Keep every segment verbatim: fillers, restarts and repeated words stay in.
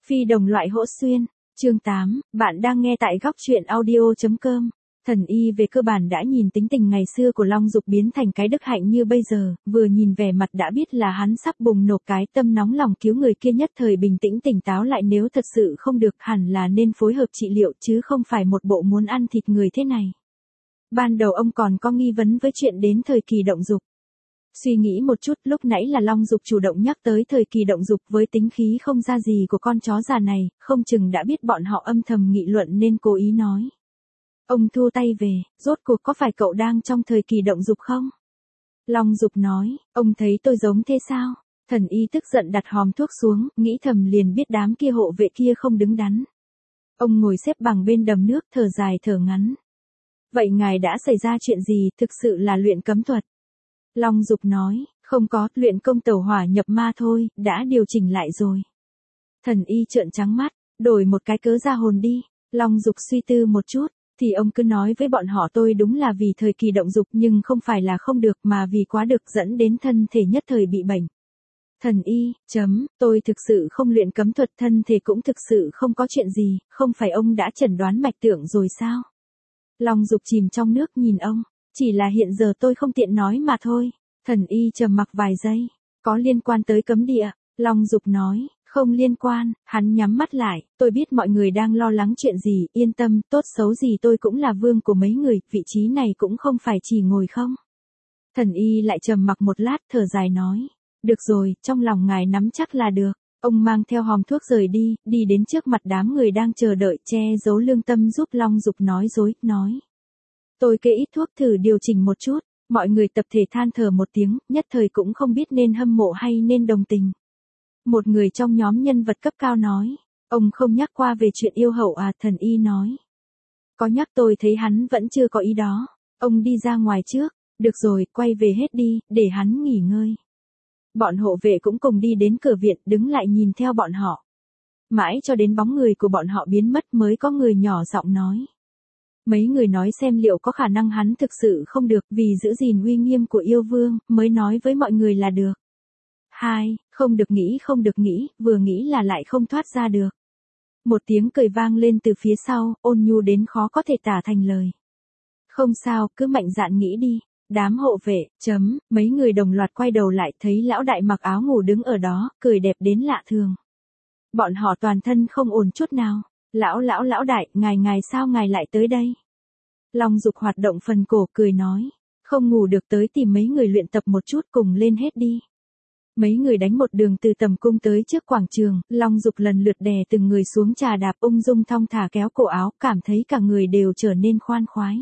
Phi đồng loại hỗ xuyên, chương tám, bạn đang nghe tại góc truyện audio.com. Thần y về cơ bản đã nhìn tính tình ngày xưa của Long Dục biến thành cái đức hạnh như bây giờ, vừa nhìn vẻ mặt đã biết là hắn sắp bùng nổ, cái tâm nóng lòng cứu người kia nhất thời bình tĩnh tỉnh táo lại, nếu thật sự không được hẳn là nên phối hợp trị liệu chứ không phải một bộ muốn ăn thịt người thế này. Ban đầu ông còn có nghi vấn với chuyện đến thời kỳ động dục. Suy nghĩ một chút, lúc nãy là Long Dục chủ động nhắc tới thời kỳ động dục, với tính khí không ra gì của con chó già này, không chừng đã biết bọn họ âm thầm nghị luận nên cố ý nói. Ông thua tay về, rốt cuộc có phải cậu đang trong thời kỳ động dục không? Long Dục nói, ông thấy tôi giống thế sao? Thần y tức giận đặt hòm thuốc xuống, nghĩ thầm liền biết đám kia hộ vệ kia không đứng đắn. Ông ngồi xếp bằng bên đầm nước, thở dài thở ngắn. Vậy ngài đã xảy ra chuyện gì, thực sự là luyện cấm thuật? Long Dục nói, không có, luyện công tẩu hỏa nhập ma thôi, đã điều chỉnh lại rồi. Thần y trợn trắng mắt, đổi một cái cớ ra hồn đi. Long Dục suy tư một chút, thì ông cứ nói với bọn họ tôi đúng là vì thời kỳ động dục nhưng không phải là không được mà vì quá được dẫn đến thân thể nhất thời bị bệnh. Thần y, chấm, tôi thực sự không luyện cấm thuật, thân thể cũng thực sự không có chuyện gì, không phải ông đã chẩn đoán mạch tượng rồi sao? Long Dục chìm trong nước nhìn ông. Chỉ là hiện giờ tôi không tiện nói mà thôi. Thần y trầm mặc vài giây. Có liên quan tới cấm địa? Long Dục nói, không liên quan. Hắn nhắm mắt lại, tôi biết mọi người đang lo lắng chuyện gì, yên tâm, tốt xấu gì tôi cũng là vương của mấy người, vị trí này cũng không phải chỉ ngồi không. Thần y lại trầm mặc một lát, thở dài nói, được rồi, trong lòng ngài nắm chắc là được. Ông mang theo hòm thuốc rời đi, đi đến trước mặt đám người đang chờ đợi, che giấu lương tâm giúp Long Dục nói dối, nói. Tôi kê ít thuốc thử điều chỉnh một chút, mọi người tập thể than thở một tiếng, nhất thời cũng không biết nên hâm mộ hay nên đồng tình. Một người trong nhóm nhân vật cấp cao nói, ông không nhắc qua về chuyện yêu hậu à? Thần y nói. Có nhắc, tôi thấy hắn vẫn chưa có ý đó. Ông đi ra ngoài trước, được rồi, quay về hết đi, để hắn nghỉ ngơi. Bọn hộ vệ cũng cùng đi đến cửa viện, đứng lại nhìn theo bọn họ. Mãi cho đến bóng người của bọn họ biến mất mới có người nhỏ giọng nói. Mấy người nói xem liệu có khả năng hắn thực sự không được, vì giữ gìn uy nghiêm của yêu vương, mới nói với mọi người là được. Hai, không được nghĩ không được nghĩ, vừa nghĩ là lại không thoát ra được. Một tiếng cười vang lên từ phía sau, ôn nhu đến khó có thể tả thành lời. Không sao, cứ mạnh dạn nghĩ đi. Đám hộ vệ, chấm, mấy người đồng loạt quay đầu lại, thấy lão đại mặc áo ngủ đứng ở đó, cười đẹp đến lạ thường. Bọn họ toàn thân không ổn chút nào. Lão lão lão đại, ngài ngài sao ngài lại tới đây? Long Dục hoạt động phần cổ cười nói, không ngủ được tới tìm mấy người luyện tập một chút, cùng lên hết đi. Mấy người đánh một đường từ tầm cung tới trước quảng trường, Long Dục lần lượt đè từng người xuống trà đạp, ung dung thong thả kéo cổ áo, cảm thấy cả người đều trở nên khoan khoái.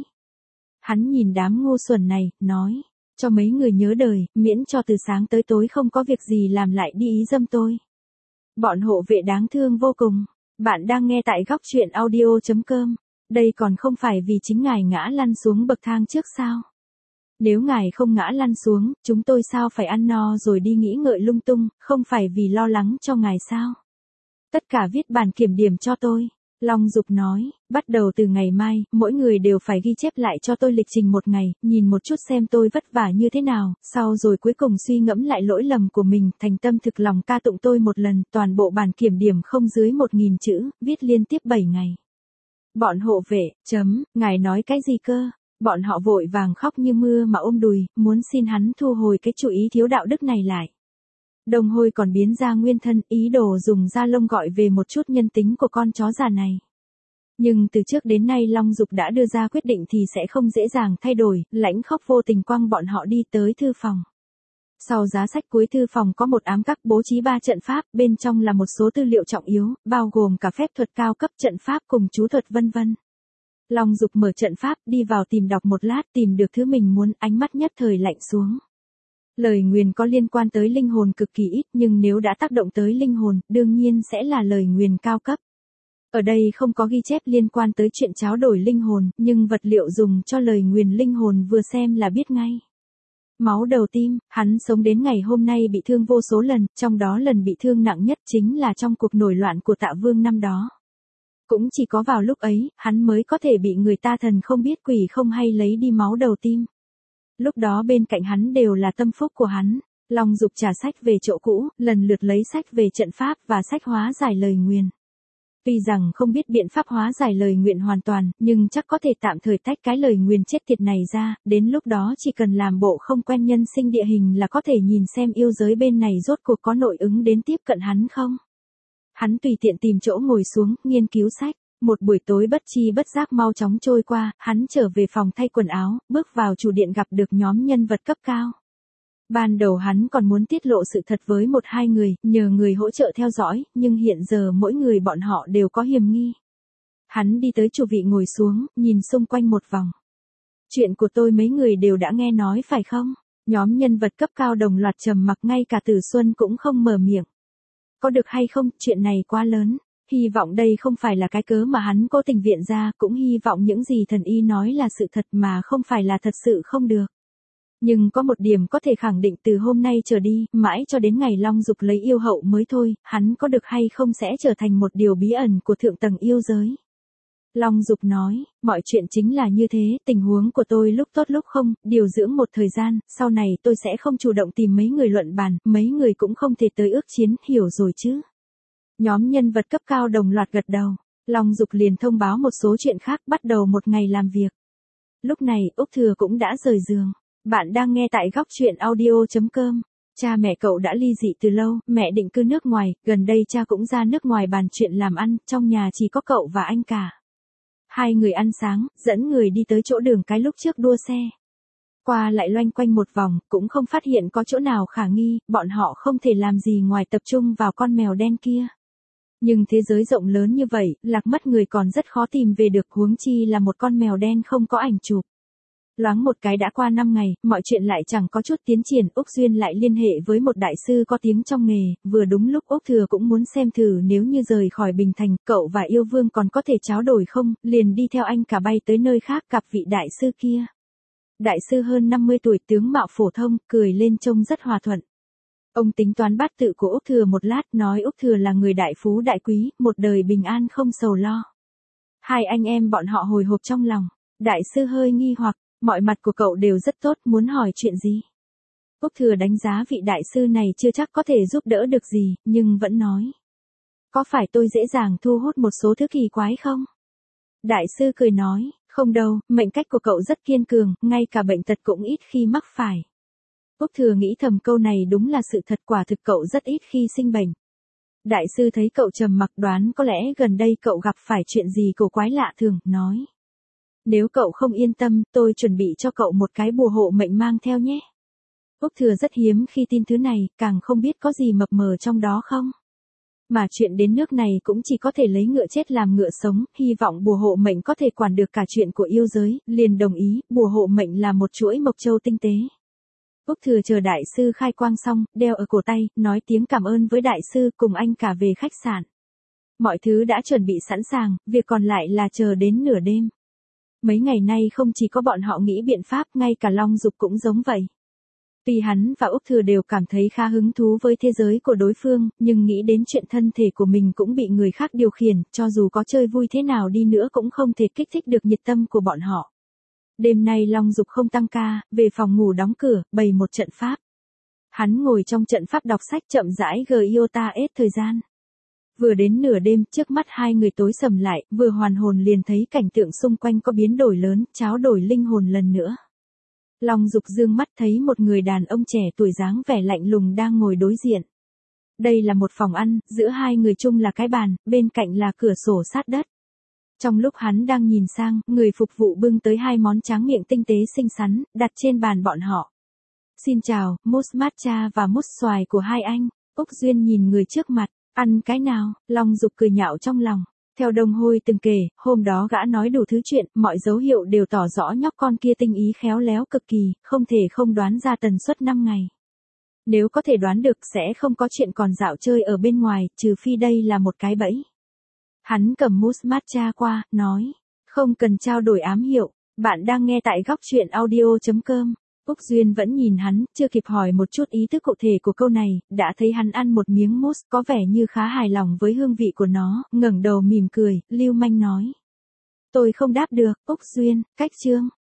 Hắn nhìn đám ngu xuẩn này, nói, cho mấy người nhớ đời, miễn cho từ sáng tới tối không có việc gì làm lại đi ý dâm tôi. Bọn hộ vệ đáng thương vô cùng. Bạn đang nghe tại góc truyện audio.com. Đây còn không phải vì chính ngài ngã lăn xuống bậc thang trước sao? Nếu ngài không ngã lăn xuống, chúng tôi sao phải ăn no rồi đi nghĩ ngợi lung tung, không phải vì lo lắng cho ngài sao? Tất cả viết bản kiểm điểm cho tôi. Long Dục nói, bắt đầu từ ngày mai, mỗi người đều phải ghi chép lại cho tôi lịch trình một ngày, nhìn một chút xem tôi vất vả như thế nào, sau rồi cuối cùng suy ngẫm lại lỗi lầm của mình, thành tâm thực lòng ca tụng tôi một lần, toàn bộ bản kiểm điểm không dưới một nghìn chữ, viết liên tiếp bảy ngày. Bọn hộ vệ, chấm, ngài nói cái gì cơ? Bọn họ vội vàng khóc như mưa mà ôm đùi, muốn xin hắn thu hồi cái chủ ý thiếu đạo đức này lại. Đồng Hôi còn biến ra nguyên thân, ý đồ dùng da lông gọi về một chút nhân tính của con chó già này. Nhưng từ trước đến nay Long Dục đã đưa ra quyết định thì sẽ không dễ dàng thay đổi, lãnh khóc vô tình quăng bọn họ đi tới thư phòng. Sau giá sách cuối thư phòng có một ám các bố trí ba trận pháp, bên trong là một số tư liệu trọng yếu, bao gồm cả phép thuật cao cấp, trận pháp cùng chú thuật vân vân. Long Dục mở trận pháp, đi vào tìm đọc một lát, tìm được thứ mình muốn, ánh mắt nhất thời lạnh xuống. Lời nguyền có liên quan tới linh hồn cực kỳ ít, nhưng nếu đã tác động tới linh hồn, đương nhiên sẽ là lời nguyền cao cấp. Ở đây không có ghi chép liên quan tới chuyện tráo đổi linh hồn, nhưng vật liệu dùng cho lời nguyền linh hồn vừa xem là biết ngay. Máu đầu tim, hắn sống đến ngày hôm nay bị thương vô số lần, trong đó lần bị thương nặng nhất chính là trong cuộc nổi loạn của Tạ Vương năm đó. Cũng chỉ có vào lúc ấy, hắn mới có thể bị người ta thần không biết quỷ không hay lấy đi máu đầu tim. Lúc đó bên cạnh hắn đều là tâm phúc của hắn. Long Dục trả sách về chỗ cũ, lần lượt lấy sách về trận pháp và sách hóa giải lời nguyền. Tuy rằng không biết biện pháp hóa giải lời nguyện hoàn toàn, nhưng chắc có thể tạm thời tách cái lời nguyền chết tiệt này ra, đến lúc đó chỉ cần làm bộ không quen nhân sinh địa hình là có thể nhìn xem yêu giới bên này rốt cuộc có nội ứng đến tiếp cận hắn không. Hắn tùy tiện tìm chỗ ngồi xuống, nghiên cứu sách. Một buổi tối bất chi bất giác mau chóng trôi qua, hắn trở về phòng thay quần áo, bước vào chủ điện gặp được nhóm nhân vật cấp cao. Ban đầu hắn còn muốn tiết lộ sự thật với một hai người, nhờ người hỗ trợ theo dõi, nhưng hiện giờ mỗi người bọn họ đều có hiềm nghi. Hắn đi tới chủ vị ngồi xuống, nhìn xung quanh một vòng. Chuyện của tôi mấy người đều đã nghe nói phải không? Nhóm nhân vật cấp cao đồng loạt trầm mặc, ngay cả Tử Xuân cũng không mở miệng. Có được hay không, chuyện này quá lớn. Hy vọng đây không phải là cái cớ mà hắn cố tình viện ra, cũng hy vọng những gì thần y nói là sự thật mà không phải là thật sự không được. Nhưng có một điểm có thể khẳng định, từ hôm nay trở đi, mãi cho đến ngày Long Dục lấy yêu hậu mới thôi, hắn có được hay không sẽ trở thành một điều bí ẩn của thượng tầng yêu giới. Long Dục nói, mọi chuyện chính là như thế, tình huống của tôi lúc tốt lúc không, điều dưỡng một thời gian, sau này tôi sẽ không chủ động tìm mấy người luận bàn, mấy người cũng không thể tới ước chiến, hiểu rồi chứ. Nhóm nhân vật cấp cao đồng loạt gật đầu. Long Dục liền thông báo một số chuyện khác, bắt đầu một ngày làm việc. Lúc này, Úc Thừa cũng đã rời giường. Bạn đang nghe tại góc truyện audio chấm com. Cha mẹ cậu đã ly dị từ lâu, mẹ định cư nước ngoài, gần đây cha cũng ra nước ngoài bàn chuyện làm ăn, trong nhà chỉ có cậu và anh cả. Hai người ăn sáng, dẫn người đi tới chỗ đường cái lúc trước đua xe. Qua lại loanh quanh một vòng, cũng không phát hiện có chỗ nào khả nghi, bọn họ không thể làm gì ngoài tập trung vào con mèo đen kia. Nhưng thế giới rộng lớn như vậy, lạc mất người còn rất khó tìm về được, huống chi là một con mèo đen không có ảnh chụp. Loáng một cái đã qua năm ngày, mọi chuyện lại chẳng có chút tiến triển, Úc Duyên lại liên hệ với một đại sư có tiếng trong nghề, vừa đúng lúc Úc Thừa cũng muốn xem thử nếu như rời khỏi Bình Thành, cậu và Yêu Vương còn có thể tráo đổi không, liền đi theo anh cả bay tới nơi khác gặp vị đại sư kia. Đại sư hơn năm mươi tuổi, tướng mạo phổ thông, cười lên trông rất hòa thuận. Ông tính toán bát tự của Úc Thừa một lát, nói Úc Thừa là người đại phú đại quý, một đời bình an không sầu lo. Hai anh em bọn họ hồi hộp trong lòng, đại sư hơi nghi hoặc, mọi mặt của cậu đều rất tốt, muốn hỏi chuyện gì? Úc Thừa đánh giá vị đại sư này chưa chắc có thể giúp đỡ được gì, nhưng vẫn nói. Có phải tôi dễ dàng thu hút một số thứ kỳ quái không? Đại sư cười nói, không đâu, mệnh cách của cậu rất kiên cường, ngay cả bệnh tật cũng ít khi mắc phải. Úc Thừa nghĩ thầm câu này đúng là sự thật, quả thực cậu rất ít khi sinh bệnh. Đại sư thấy cậu trầm mặc, đoán có lẽ gần đây cậu gặp phải chuyện gì cổ quái lạ thường, nói. Nếu cậu không yên tâm, tôi chuẩn bị cho cậu một cái bùa hộ mệnh mang theo nhé. Úc Thừa rất hiếm khi tin thứ này, càng không biết có gì mập mờ trong đó không. Mà chuyện đến nước này cũng chỉ có thể lấy ngựa chết làm ngựa sống, hy vọng bùa hộ mệnh có thể quản được cả chuyện của yêu giới, liền đồng ý, bùa hộ mệnh là một chuỗi mộc châu tinh tế. Úc Thừa chờ đại sư khai quang xong, đeo ở cổ tay, nói tiếng cảm ơn với đại sư, cùng anh cả về khách sạn. Mọi thứ đã chuẩn bị sẵn sàng, việc còn lại là chờ đến nửa đêm. Mấy ngày nay không chỉ có bọn họ nghĩ biện pháp, ngay cả Long Dục cũng giống vậy. Tuy hắn và Úc Thừa đều cảm thấy khá hứng thú với thế giới của đối phương, nhưng nghĩ đến chuyện thân thể của mình cũng bị người khác điều khiển, cho dù có chơi vui thế nào đi nữa cũng không thể kích thích được nhiệt tâm của bọn họ. Đêm nay Long Dục không tăng ca, về phòng ngủ đóng cửa, bày một trận pháp. Hắn ngồi trong trận pháp đọc sách chậm rãi giota ết thời gian. Vừa đến nửa đêm, trước mắt hai người tối sầm lại, vừa hoàn hồn liền thấy cảnh tượng xung quanh có biến đổi lớn, tráo đổi linh hồn lần nữa. Long Dục dương mắt thấy một người đàn ông trẻ tuổi dáng vẻ lạnh lùng đang ngồi đối diện. Đây là một phòng ăn, giữa hai người chung là cái bàn, bên cạnh là cửa sổ sát đất. Trong lúc hắn đang nhìn sang, người phục vụ bưng tới hai món tráng miệng tinh tế xinh xắn, đặt trên bàn bọn họ. Xin chào, mousse matcha và mousse xoài của hai anh. Úc Duyên nhìn người trước mặt, ăn cái nào? Long Dục cười nhạo trong lòng. Theo Đông Hôi từng kể, hôm đó gã nói đủ thứ chuyện, mọi dấu hiệu đều tỏ rõ nhóc con kia tinh ý khéo léo cực kỳ, không thể không đoán ra tần suất năm ngày. Nếu có thể đoán được sẽ không có chuyện còn dạo chơi ở bên ngoài, trừ phi đây là một cái bẫy. Hắn cầm mousse matcha qua, nói, không cần trao đổi ám hiệu, bạn đang nghe tại góc truyện audio chấm com. Úc Duyên vẫn nhìn hắn, chưa kịp hỏi một chút ý thức cụ thể của câu này, đã thấy hắn ăn một miếng mousse có vẻ như khá hài lòng với hương vị của nó, ngẩng đầu mỉm cười, lưu manh nói. Tôi không đáp được, Úc Duyên, cách chương.